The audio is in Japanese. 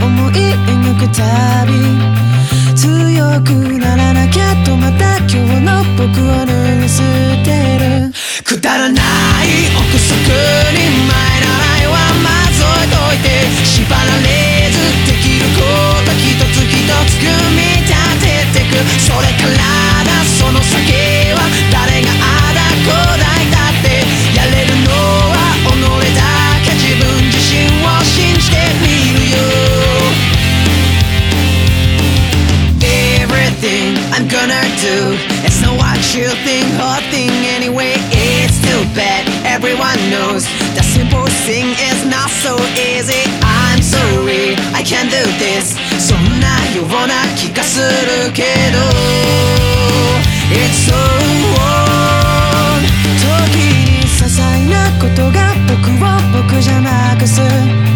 思い描くたび、強くならなきゃとまた今日の僕を脱ぎ捨てる。くだらない憶測に前習いはまず置いといて、縛られずできること一つ一つ組み立ててく。それからだその先は誰があだこうだいだってやれるのは己だけ。自分自身を信じてみるよ。 Everything I'm gonna do, it's not what you think or think anyway. It's too bad, everyone knows the simple thing is not so easy. I'm sorry, I can't do this. そんなような気がするけど It's so hard. 時に些細なことが僕を僕じゃなくす。